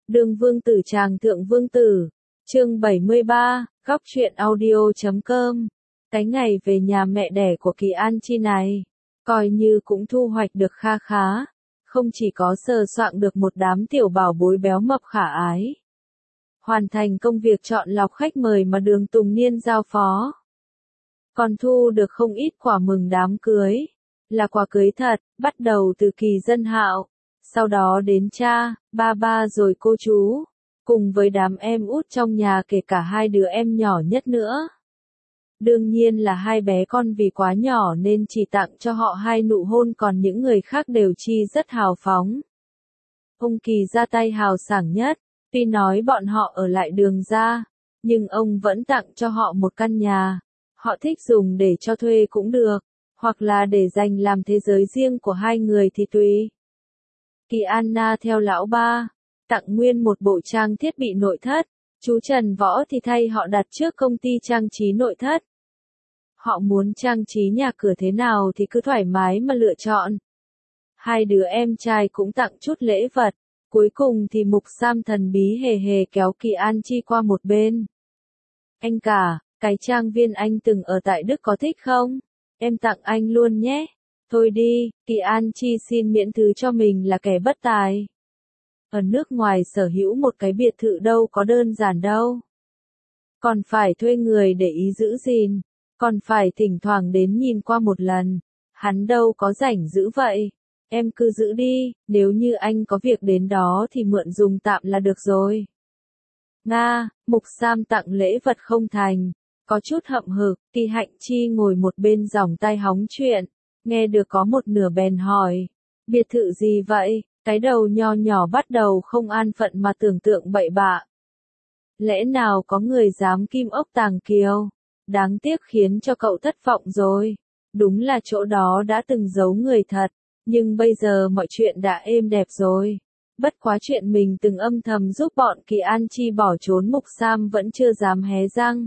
Đường vương tử tràng thượng vương tử, chương 73, góc truyện audio.com. Cái ngày về nhà mẹ đẻ của Kỳ An Chi này, coi như cũng thu hoạch được kha khá, không chỉ có sờ soạng được một đám tiểu bảo bối béo mập khả ái, hoàn thành công việc chọn lọc khách mời mà Đường Tùng Niên giao phó, còn thu được không ít quà mừng đám cưới, là quà cưới thật, bắt đầu từ Kỳ Dân Hạo, sau đó đến cha, ba rồi cô chú, cùng với đám em út trong nhà kể cả hai đứa em nhỏ nhất nữa. Đương nhiên là hai bé con vì quá nhỏ nên chỉ tặng cho họ 2 nụ hôn, còn những người khác đều chi rất hào phóng. Ông Kỳ ra tay hào sảng nhất, tuy nói bọn họ ở lại Đường ra, nhưng ông vẫn tặng cho họ một căn nhà. Họ thích dùng để cho thuê cũng được, hoặc là để dành làm thế giới riêng của hai người thì tùy. Kỳ Anna theo lão ba, tặng nguyên một bộ trang thiết bị nội thất, chú Trần Võ thì thay họ đặt trước công ty trang trí nội thất. Họ muốn trang trí nhà cửa thế nào thì cứ thoải mái mà lựa chọn. Hai đứa em trai cũng tặng chút lễ vật, cuối cùng thì Mục Sam thần bí hề hề kéo Kỳ An Chi qua một bên. Anh cả, cái trang viên anh từng ở tại Đức có thích không? Em tặng anh luôn nhé. Thôi đi, Kỳ An Chi xin miễn thứ cho mình là kẻ bất tài. Ở nước ngoài sở hữu một cái biệt thự đâu có đơn giản đâu. Còn phải thuê người để ý giữ gìn, còn phải thỉnh thoảng đến nhìn qua một lần. Hắn đâu có rảnh giữ vậy. Em cứ giữ đi, nếu như anh có việc đến đó thì mượn dùng tạm là được rồi. Nga, Mục Sam tặng lễ vật không thành, có chút hậm hực. Kỳ Hạnh Chi ngồi một bên giỏng tai hóng chuyện, nghe được có một nửa bèn hỏi, biệt thự gì vậy? Cái đầu nho nhỏ bắt đầu không an phận mà tưởng tượng bậy bạ. Lẽ nào có người dám kim ốc tàng kiều? Đáng tiếc khiến cho cậu thất vọng rồi. Đúng là chỗ đó đã từng giấu người thật, nhưng bây giờ mọi chuyện đã êm đẹp rồi. Bất quá chuyện mình từng âm thầm giúp bọn Kỳ An Chi bỏ trốn Mục Sam vẫn chưa dám hé răng.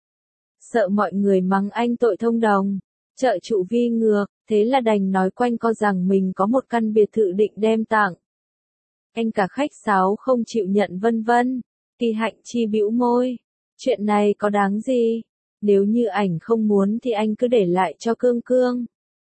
Sợ mọi người mắng anh tội thông đồng, trợ trụ vi ngược, thế là đành nói quanh co rằng mình có một căn biệt thự định đem tặng. Anh cả khách sáo không chịu nhận vân vân. Kỳ Hạnh Chi bĩu môi. Chuyện này có đáng gì? Nếu như ảnh không muốn thì anh cứ để lại cho Cương Cương.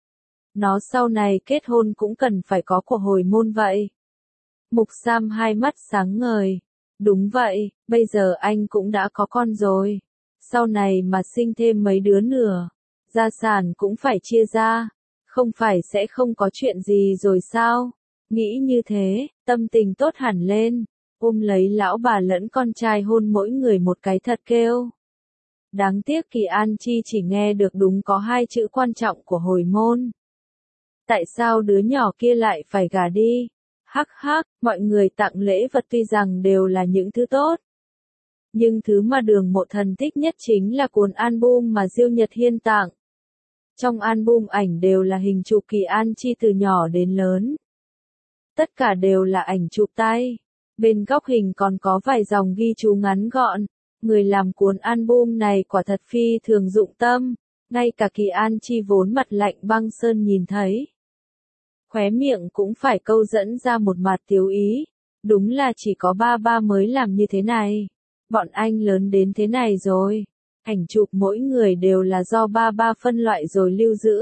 Nó sau này kết hôn cũng cần phải có của hồi môn vậy. Mục Sam hai mắt sáng ngời. Đúng vậy, bây giờ anh cũng đã có con rồi. Sau này mà sinh thêm mấy đứa nữa, gia sản cũng phải chia ra. Không phải sẽ không có chuyện gì rồi sao? Nghĩ như thế, tâm tình tốt hẳn lên. Ôm lấy lão bà lẫn con trai hôn mỗi người một cái thật kêu. Đáng tiếc Kỳ An Chi chỉ nghe được đúng có 2 chữ quan trọng của hồi môn. Tại sao đứa nhỏ kia lại phải gả đi? Hắc hắc, mọi người tặng lễ vật tuy rằng đều là những thứ tốt. Nhưng thứ mà Đường Mộ Thần thích nhất chính là cuốn album mà Diêu Nhật Hiên tặng. Trong album ảnh đều là hình chụp Kỳ An Chi từ nhỏ đến lớn. Tất cả đều là ảnh chụp tay. Bên góc hình còn có vài dòng ghi chú ngắn gọn. Người làm cuốn album này quả thật phi thường dụng tâm. Ngay cả Kỳ An Chi vốn mặt lạnh băng sơn nhìn thấy, khóe miệng cũng phải câu dẫn ra một mặt tiếu ý. Đúng là chỉ có ba mới làm như thế này. Bọn anh lớn đến thế này rồi. Ảnh chụp mỗi người đều là do ba phân loại rồi lưu giữ.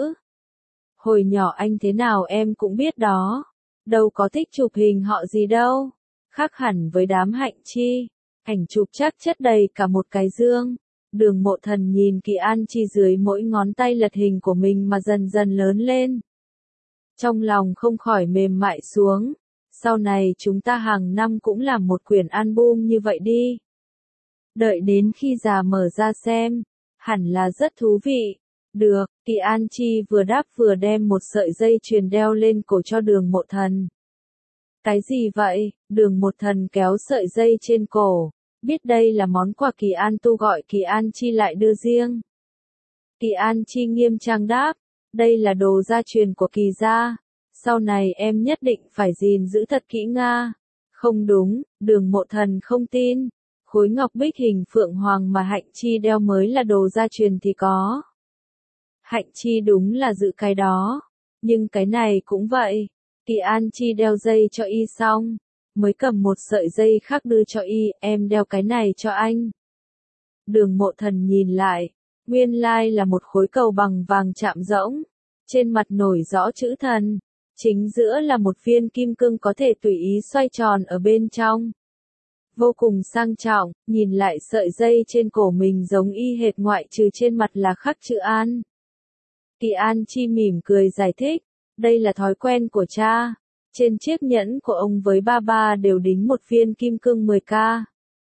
Hồi nhỏ anh thế nào em cũng biết đó. Đâu có thích chụp hình họ gì đâu. Khác hẳn với đám Hạnh Chi. Ảnh chụp chắc chất đầy cả một cái dương. Đường Mộ Thần nhìn Kỳ An Chi dưới mỗi ngón tay lật hình của mình mà dần dần lớn lên. Trong lòng không khỏi mềm mại xuống. Sau này chúng ta hàng năm cũng làm một quyển album như vậy đi. Đợi đến khi già mở ra xem, hẳn là rất thú vị. Được, Kỳ An Chi vừa đáp vừa đem một sợi dây chuyền đeo lên cổ cho Đường Mộ Thần. Cái gì vậy? Đường Mộ Thần kéo sợi dây trên cổ, biết đây là món quà Kỳ An Tu gọi Kỳ An Chi lại đưa riêng. Kỳ An Chi nghiêm trang đáp, đây là đồ gia truyền của Kỳ gia, sau này em nhất định phải gìn giữ thật kỹ Nga. Không đúng, Đường Mộ Thần không tin. Khối ngọc bích hình phượng hoàng mà Hạnh Chi đeo mới là đồ gia truyền thì có. Hạnh Chi đúng là giữ cái đó, nhưng cái này cũng vậy. Kỳ An Chi đeo dây cho y xong, mới cầm một sợi dây khác đưa cho y, em đeo cái này cho anh. Đường Mộ Thần nhìn lại, nguyên lai là một khối cầu bằng vàng chạm rỗng, trên mặt nổi rõ chữ thần, chính giữa là một viên kim cương có thể tùy ý xoay tròn ở bên trong. Vô cùng sang trọng, nhìn lại sợi dây trên cổ mình giống y hệt ngoại trừ trên mặt là khắc chữ An. Kỳ An Chi mỉm cười giải thích, đây là thói quen của cha, trên chiếc nhẫn của ông với ba ba đều đính một viên kim cương 10K.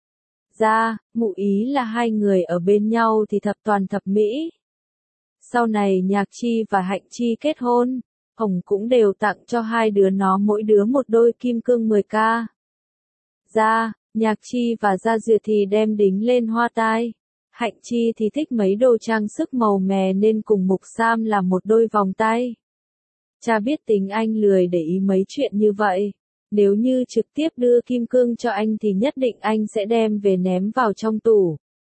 Ra, ngụ ý là hai người ở bên nhau thì thập toàn thập mỹ. Sau này Nhạc Chi và Hạnh Chi kết hôn, ông cũng đều tặng cho hai đứa nó mỗi đứa một đôi kim cương 10K. Ra, Nhạc Chi và Gia Duyệt thì đem đính lên hoa tai. Hạnh Chi thì thích mấy đồ trang sức màu mè nên cùng Mục Sam làm một đôi vòng tay. Cha biết tính anh lười để ý mấy chuyện như vậy. Nếu như trực tiếp đưa kim cương cho anh thì nhất định anh sẽ đem về ném vào trong tủ.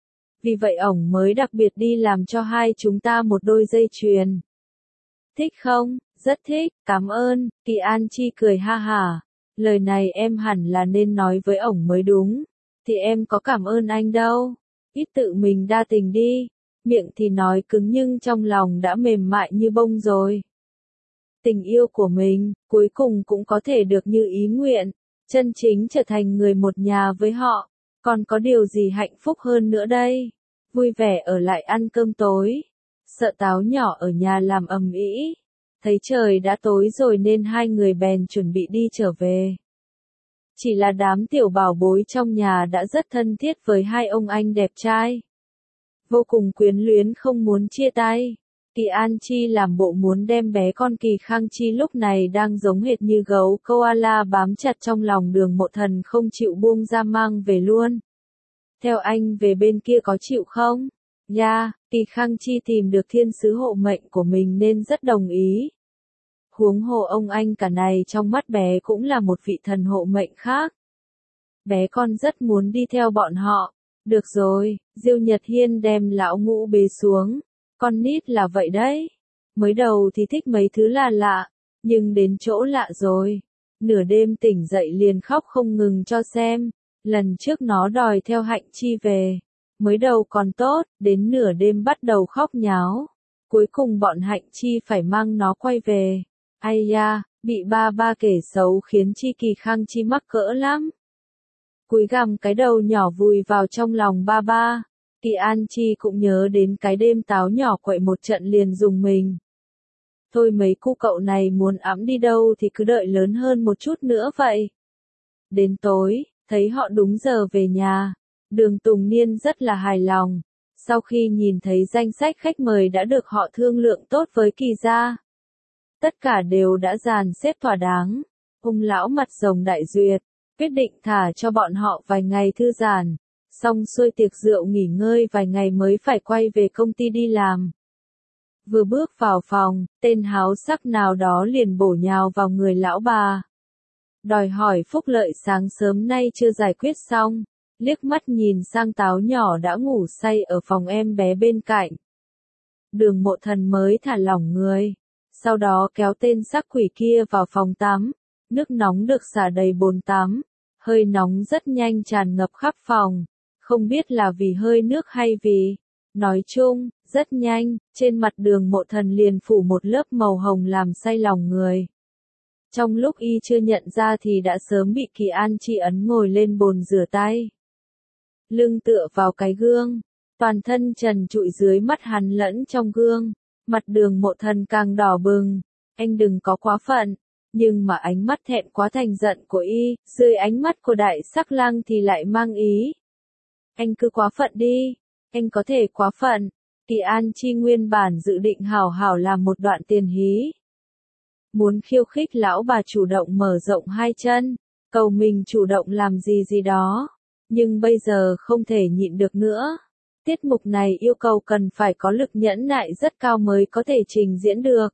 Vì vậy ổng mới đặc biệt đi làm cho hai chúng ta một đôi dây chuyền. Thích không? Rất thích, cảm ơn. Kỳ An Chi cười ha hả. Lời này em hẳn là nên nói với ổng mới đúng. Thì em có cảm ơn anh đâu. Ít tự mình đa tình đi. Miệng thì nói cứng nhưng trong lòng đã mềm mại như bông rồi. Tình yêu của mình, cuối cùng cũng có thể được như ý nguyện. Chân chính trở thành người một nhà với họ. Còn có điều gì hạnh phúc hơn nữa đây? Vui vẻ ở lại ăn cơm tối. Sợ Táo nhỏ ở nhà làm ầm ĩ. Thấy trời đã tối rồi nên hai người bèn chuẩn bị đi trở về. Chỉ là đám tiểu bảo bối trong nhà đã rất thân thiết với hai ông anh đẹp trai. Vô cùng quyến luyến không muốn chia tay. Kỳ An Chi làm bộ muốn đem bé con Kỳ Khang Chi lúc này đang giống hệt như gấu koala bám chặt trong lòng Đường Mộ Thần không chịu buông ra mang về luôn. Theo anh về bên kia có chịu không? Dạ, Kỳ Khang Chi tìm được thiên sứ hộ mệnh của mình nên rất đồng ý. Huống hồ ông anh cả này trong mắt bé cũng là một vị thần hộ mệnh khác. Bé con rất muốn đi theo bọn họ. Được rồi, Diêu Nhật Hiên đem lão Ngũ bế xuống. Con nít là vậy đấy. Mới đầu thì thích mấy thứ là lạ, nhưng đến chỗ lạ rồi. Nửa đêm tỉnh dậy liền khóc không ngừng cho xem. Lần trước nó đòi theo Hạnh Chi về. Mới đầu còn tốt, đến nửa đêm bắt đầu khóc nháo. Cuối cùng bọn Hạnh Chi phải mang nó quay về. Ai da, bị ba ba kể xấu khiến Kỳ Khang Chi mắc cỡ lắm. Cúi gằm cái đầu nhỏ vùi vào trong lòng ba ba. Kỳ An Chi cũng nhớ đến cái đêm Táo nhỏ quậy một trận liền dùng mình. Thôi mấy cu cậu này muốn ẵm đi đâu thì cứ đợi lớn hơn một chút nữa vậy. Đến tối, thấy họ đúng giờ về nhà. Đường Tùng Niên rất là hài lòng. Sau khi nhìn thấy danh sách khách mời đã được họ thương lượng tốt với Kỳ gia. Tất cả đều đã dàn xếp thỏa đáng. Ông lão mặt rồng Đại Duyệt, quyết định thả cho bọn họ vài ngày thư giãn. Xong xuôi tiệc rượu nghỉ ngơi vài ngày mới phải quay về công ty đi làm. Vừa bước vào phòng, tên háo sắc nào đó liền bổ nhào vào người lão bà. Đòi hỏi phúc lợi sáng sớm nay chưa giải quyết xong, liếc mắt nhìn sang Táo nhỏ đã ngủ say ở phòng em bé bên cạnh. Đường Mộ Thần mới thả lỏng người, sau đó kéo tên sắc quỷ kia vào phòng tắm, nước nóng được xả đầy bồn tắm, hơi nóng rất nhanh tràn ngập khắp phòng. Không biết là vì hơi nước hay vì, nói chung, rất nhanh, trên mặt Đường Mộ Thần liền phủ một lớp màu hồng làm say lòng người. Trong lúc y chưa nhận ra thì đã sớm bị Kỳ An Chi ấn ngồi lên bồn rửa tay. Lưng tựa vào cái gương, toàn thân trần trụi dưới mắt hắn lẫn trong gương, mặt Đường Mộ Thần càng đỏ bừng. Anh đừng có quá phận, nhưng mà ánh mắt thẹn quá thành giận của y, dưới ánh mắt của đại sắc lang thì lại mang ý. Anh cứ quá phận đi, anh có thể quá phận. Kỳ An Chi nguyên bản dự định hảo hảo làm một đoạn tiền hí. Muốn khiêu khích lão bà chủ động mở rộng hai chân, cầu mình chủ động làm gì gì đó. Nhưng bây giờ không thể nhịn được nữa. Tiết mục này yêu cầu cần phải có lực nhẫn nại rất cao mới có thể trình diễn được.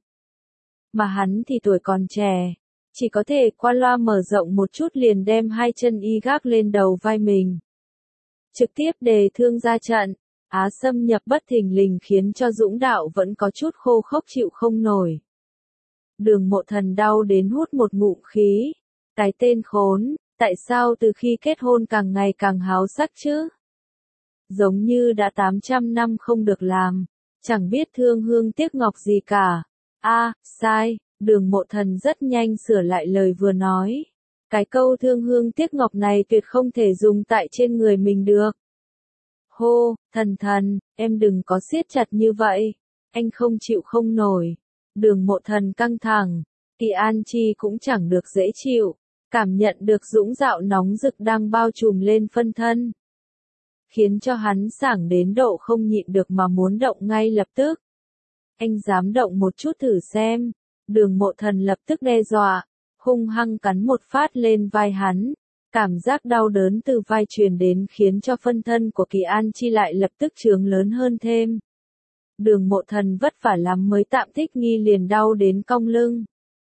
Mà hắn thì tuổi còn trẻ, chỉ có thể qua loa mở rộng một chút liền đem hai chân y gác lên đầu vai mình. Trực tiếp đề thương ra trận, Á xâm nhập bất thình lình khiến cho Dũng Đạo vẫn có chút khô khốc chịu không nổi. Đường Mộ Thần đau đến hút một ngụm khí. Cái tên khốn, Tại sao từ khi kết hôn càng ngày càng háo sắc chứ? Giống như đã 800 năm không được làm, chẳng biết thương hương tiếc ngọc gì cả. Sai, Đường Mộ Thần rất nhanh sửa lại lời vừa nói. Cái câu thương hương tiếc ngọc này tuyệt không thể dùng tại trên người mình được. Hô, thần, em đừng có siết chặt như vậy, anh không chịu không nổi. Đường Mộ Thần căng thẳng, Kỳ An Chi cũng chẳng được dễ chịu, cảm nhận được dũng dạo nóng rực đang bao trùm lên phân thân, khiến cho hắn sảng đến độ không nhịn được mà muốn động ngay lập tức. Anh dám động một chút thử xem. Đường Mộ Thần lập tức đe dọa, hung hăng cắn một phát lên vai hắn. Cảm giác đau đớn từ vai truyền đến khiến cho phân thân của Kỳ An Chi lại lập tức chướng lớn hơn thêm. Đường Mộ Thần vất vả lắm mới tạm thích nghi liền đau đến cong lưng.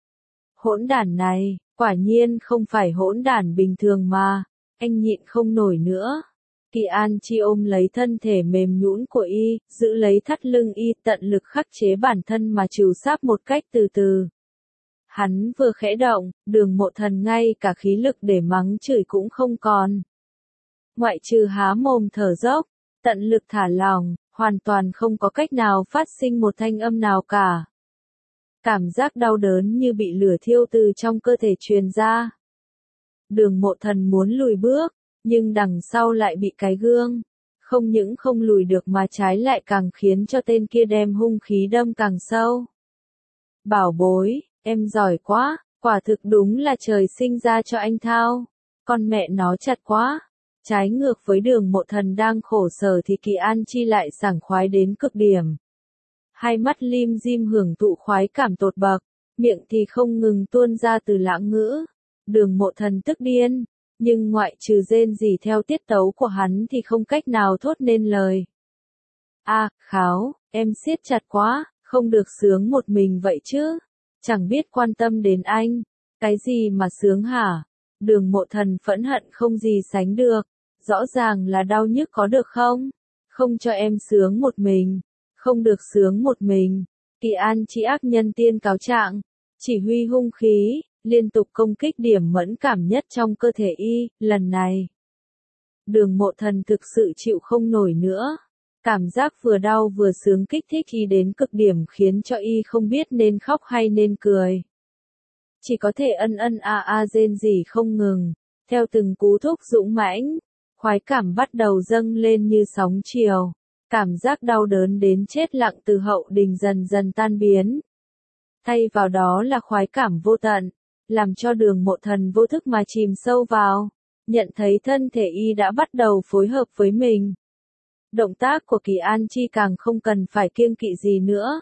Hỗn đản này, quả nhiên không phải hỗn đản bình thường mà, anh nhịn không nổi nữa. Kỳ An Chi ôm lấy thân thể mềm nhũn của y, giữ lấy thắt lưng y, tận lực khắc chế bản thân mà trừ sáp một cách từ từ. Hắn vừa khẽ động, Đường Mộ Thần ngay cả khí lực để mắng chửi cũng không còn. Ngoại trừ há mồm thở dốc, tận lực thả lỏng, hoàn toàn không có cách nào phát sinh một thanh âm nào cả. Cảm giác đau đớn như bị lửa thiêu từ trong cơ thể truyền ra. Đường Mộ Thần muốn lùi bước, nhưng đằng sau lại bị cái gương. Không những không lùi được mà trái lại càng khiến cho tên kia đem hung khí đâm càng sâu. Bảo bối, em giỏi quá, quả thực đúng là trời sinh ra cho anh thao. Con mẹ nó chặt quá. Trái ngược với Đường Mộ Thần đang khổ sở thì Kỳ An Chi lại sảng khoái đến cực điểm. Hai mắt lim dim hưởng thụ khoái cảm tột bậc, miệng thì không ngừng tuôn ra từ lãng ngữ. Đường Mộ Thần tức điên, nhưng ngoại trừ rên rỉ theo tiết tấu của hắn thì không cách nào thốt nên lời. Kháo, em siết chặt quá, không được sướng một mình vậy chứ, chẳng biết quan tâm đến anh. Cái gì mà sướng hả? Đường Mộ Thần phẫn hận không gì sánh được, rõ ràng là đau nhức có được không? Không cho em sướng một mình, không được sướng một mình. Kỳ An Chi ác nhân tiên cáo trạng, chỉ huy hung khí, liên tục công kích điểm mẫn cảm nhất trong cơ thể y, lần này. Đường Mộ Thần thực sự chịu không nổi nữa. Cảm giác vừa đau vừa sướng kích thích y đến cực điểm khiến cho y không biết nên khóc hay nên cười. Chỉ có thể ân rên rỉ không ngừng, theo từng cú thúc dũng mãnh, khoái cảm bắt đầu dâng lên như sóng chiều. Cảm giác đau đớn đến chết lặng từ hậu đình dần dần tan biến. Thay vào đó là khoái cảm vô tận, làm cho Đường Mộ Thần vô thức mà chìm sâu vào, nhận thấy thân thể y đã bắt đầu phối hợp với mình. Động tác của Kỳ An Chi càng không cần phải kiêng kỵ gì nữa.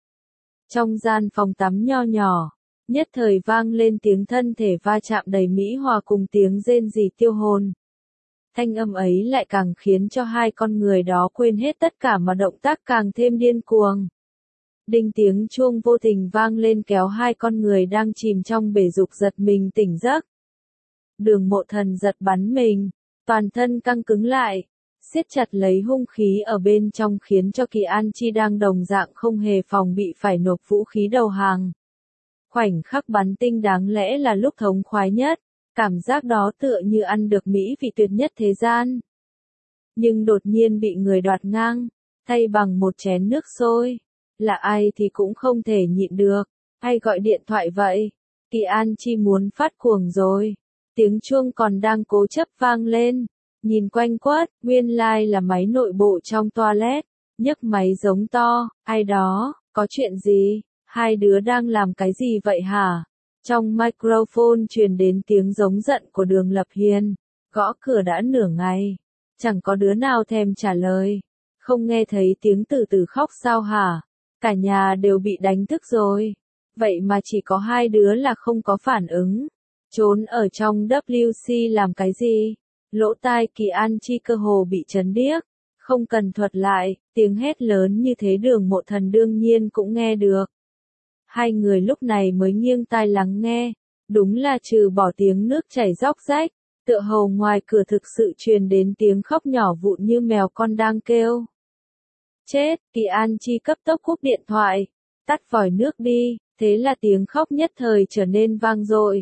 Trong gian phòng tắm nho nhỏ, nhất thời vang lên tiếng thân thể va chạm đầy mỹ hòa cùng tiếng rên rỉ tiêu hồn. Thanh âm ấy lại càng khiến cho hai con người đó quên hết tất cả mà động tác càng thêm điên cuồng. Đinh tiếng chuông vô tình vang lên kéo hai con người đang chìm trong bể dục giật mình tỉnh giấc. Đường Mộ Thần giật bắn mình, toàn thân căng cứng lại, siết chặt lấy hung khí ở bên trong khiến cho Kỳ An Chi đang đồng dạng không hề phòng bị phải nộp vũ khí đầu hàng. Khoảnh khắc bắn tinh đáng lẽ là lúc thống khoái nhất, cảm giác đó tựa như ăn được mỹ vị tuyệt nhất thế gian. Nhưng đột nhiên bị người đoạt ngang, thay bằng một chén nước sôi. Là ai thì cũng không thể nhịn được, hay gọi điện thoại vậy. Kỳ An Chi muốn phát cuồng rồi. Tiếng chuông còn đang cố chấp vang lên. Nhìn quanh quất, nguyên lai là máy nội bộ trong toilet. Nhấc máy giống to, ai đó, có chuyện gì? Hai đứa đang làm cái gì vậy hả? Trong microphone truyền đến tiếng giống giận của Đường Lập Hiên. Gõ cửa đã nửa ngày, chẳng có đứa nào thèm trả lời. Không nghe thấy tiếng từ từ khóc sao hả? Cả nhà đều bị đánh thức rồi. Vậy mà chỉ có hai đứa là không có phản ứng. Trốn ở trong WC làm cái gì? Lỗ tai Kỳ An Chi cơ hồ bị chấn điếc. Không cần thuật lại, tiếng hét lớn như thế Đường Mộ Thần đương nhiên cũng nghe được. Hai người lúc này mới nghiêng tai lắng nghe. Đúng là trừ bỏ tiếng nước chảy róc rách, tựa hồ ngoài cửa thực sự truyền đến tiếng khóc nhỏ vụn như mèo con đang kêu. Chết, Kỳ An Chi cấp tốc cúp điện thoại, tắt vòi nước đi, thế là tiếng khóc nhất thời trở nên vang dội.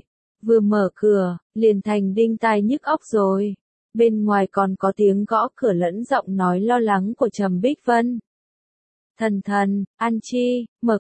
Vừa mở cửa, liền thành đinh tai nhức óc rồi. Bên ngoài còn có tiếng gõ cửa lẫn giọng nói lo lắng của Trầm Bích Vân. Thần thần, An Chi, mở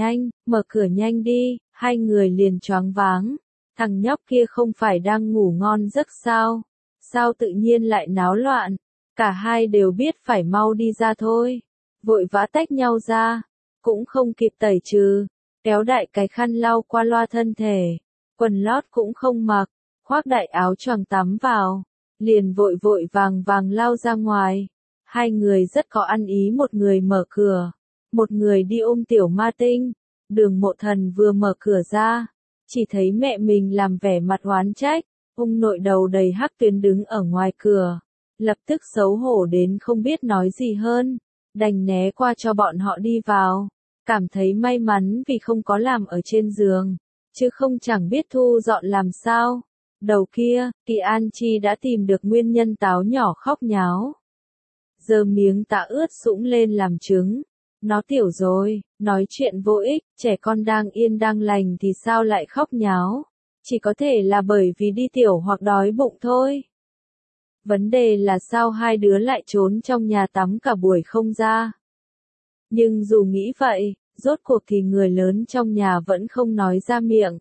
cửa nhanh đi, hai người liền choáng váng. Thằng nhóc kia không phải đang ngủ ngon giấc sao? Sao tự nhiên lại náo loạn? Cả hai đều biết phải mau đi ra thôi. Vội vã tách nhau ra, cũng không kịp tẩy trừ, kéo đại cái khăn lau qua loa thân thể, quần lót cũng không mặc, khoác đại áo choàng tắm vào, liền vội vội vàng vàng lao ra ngoài. Hai người rất có ăn ý, một người mở cửa, một người đi ôm Tiểu Ma Tinh. Đường Mộ Thần vừa mở cửa ra, chỉ thấy mẹ mình làm vẻ mặt oán trách, ông nội đầu đầy hắc tuyến đứng ở ngoài cửa, lập tức xấu hổ đến không biết nói gì hơn, đành né qua cho bọn họ đi vào, cảm thấy may mắn vì không có làm ở trên giường, chứ không chẳng biết thu dọn làm sao. Đầu kia, Kỳ An Chi đã tìm được nguyên nhân táo nhỏ khóc nháo. Giờ miếng tạ ướt sũng lên làm chứng. Nó tiểu rồi, nói chuyện vô ích, trẻ con đang yên đang lành thì sao lại khóc nháo. Chỉ có thể là bởi vì đi tiểu hoặc đói bụng thôi. Vấn đề là sao hai đứa lại trốn trong nhà tắm cả buổi không ra. Nhưng dù nghĩ vậy, rốt cuộc thì người lớn trong nhà vẫn không nói ra miệng.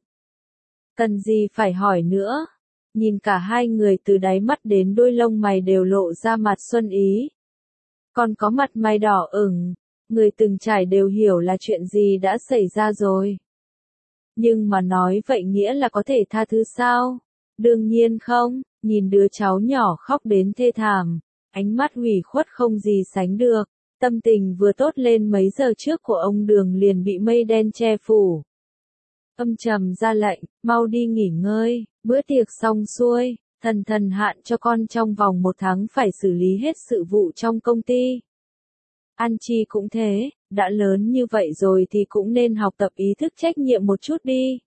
Cần gì phải hỏi nữa. Nhìn cả hai người từ đáy mắt đến đôi lông mày đều lộ ra mặt xuân ý. Còn có mặt mày đỏ ửng, người từng trải đều hiểu là chuyện gì đã xảy ra rồi. Nhưng mà nói vậy nghĩa là có thể tha thứ sao? Đương nhiên không, nhìn đứa cháu nhỏ khóc đến thê thảm, ánh mắt ủy khuất không gì sánh được, tâm tình vừa tốt lên mấy giờ trước của ông Đường liền bị mây đen che phủ. Âm trầm ra lệnh, mau đi nghỉ ngơi, bữa tiệc xong xuôi, thần thần hạn cho con trong vòng 1 tháng phải xử lý hết sự vụ trong công ty. An Chi cũng thế, đã lớn như vậy rồi thì cũng nên học tập ý thức trách nhiệm một chút đi.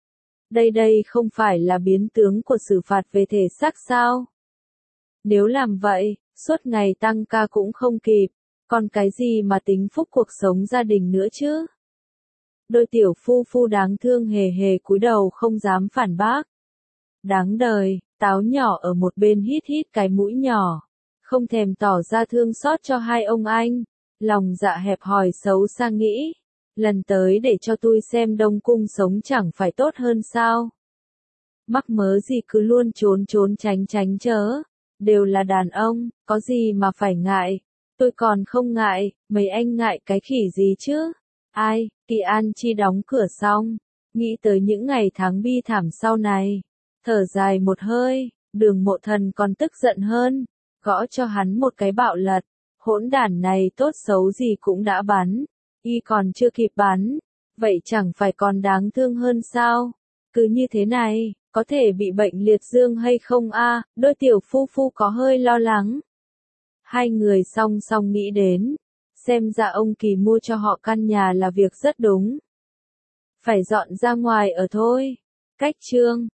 Đây không phải là biến tướng của xử phạt về thể xác sao? Nếu làm vậy, suốt ngày tăng ca cũng không kịp, còn cái gì mà tính phúc cuộc sống gia đình nữa chứ? Đôi tiểu phu phu đáng thương hề hề cúi đầu không dám phản bác. Đáng đời, Táo nhỏ ở một bên hít hít cái mũi nhỏ, không thèm tỏ ra thương xót cho hai ông anh. Lòng dạ hẹp hòi xấu xa nghĩ, lần tới để cho tôi xem Đông Cung sống chẳng phải tốt hơn sao? Mắc mớ gì cứ luôn trốn trốn tránh tránh chớ, đều là đàn ông, có gì mà phải ngại, tôi còn không ngại, mấy anh ngại cái khỉ gì chứ? Ai, Kỳ An Chi đóng cửa xong, nghĩ tới những ngày tháng bi thảm sau này, thở dài một hơi, Đường Mộ Thần còn tức giận hơn, gõ cho hắn một cái bạo lật. Hỗn đản này tốt xấu gì cũng đã bắn, y còn chưa kịp bắn, vậy chẳng phải còn đáng thương hơn sao? Cứ như thế này, có thể bị bệnh liệt dương hay không a? Đôi tiểu phu phu có hơi lo lắng. Hai người song song nghĩ đến, xem ra ông Kỳ mua cho họ căn nhà là việc rất đúng. Phải dọn ra ngoài ở thôi. Cách chương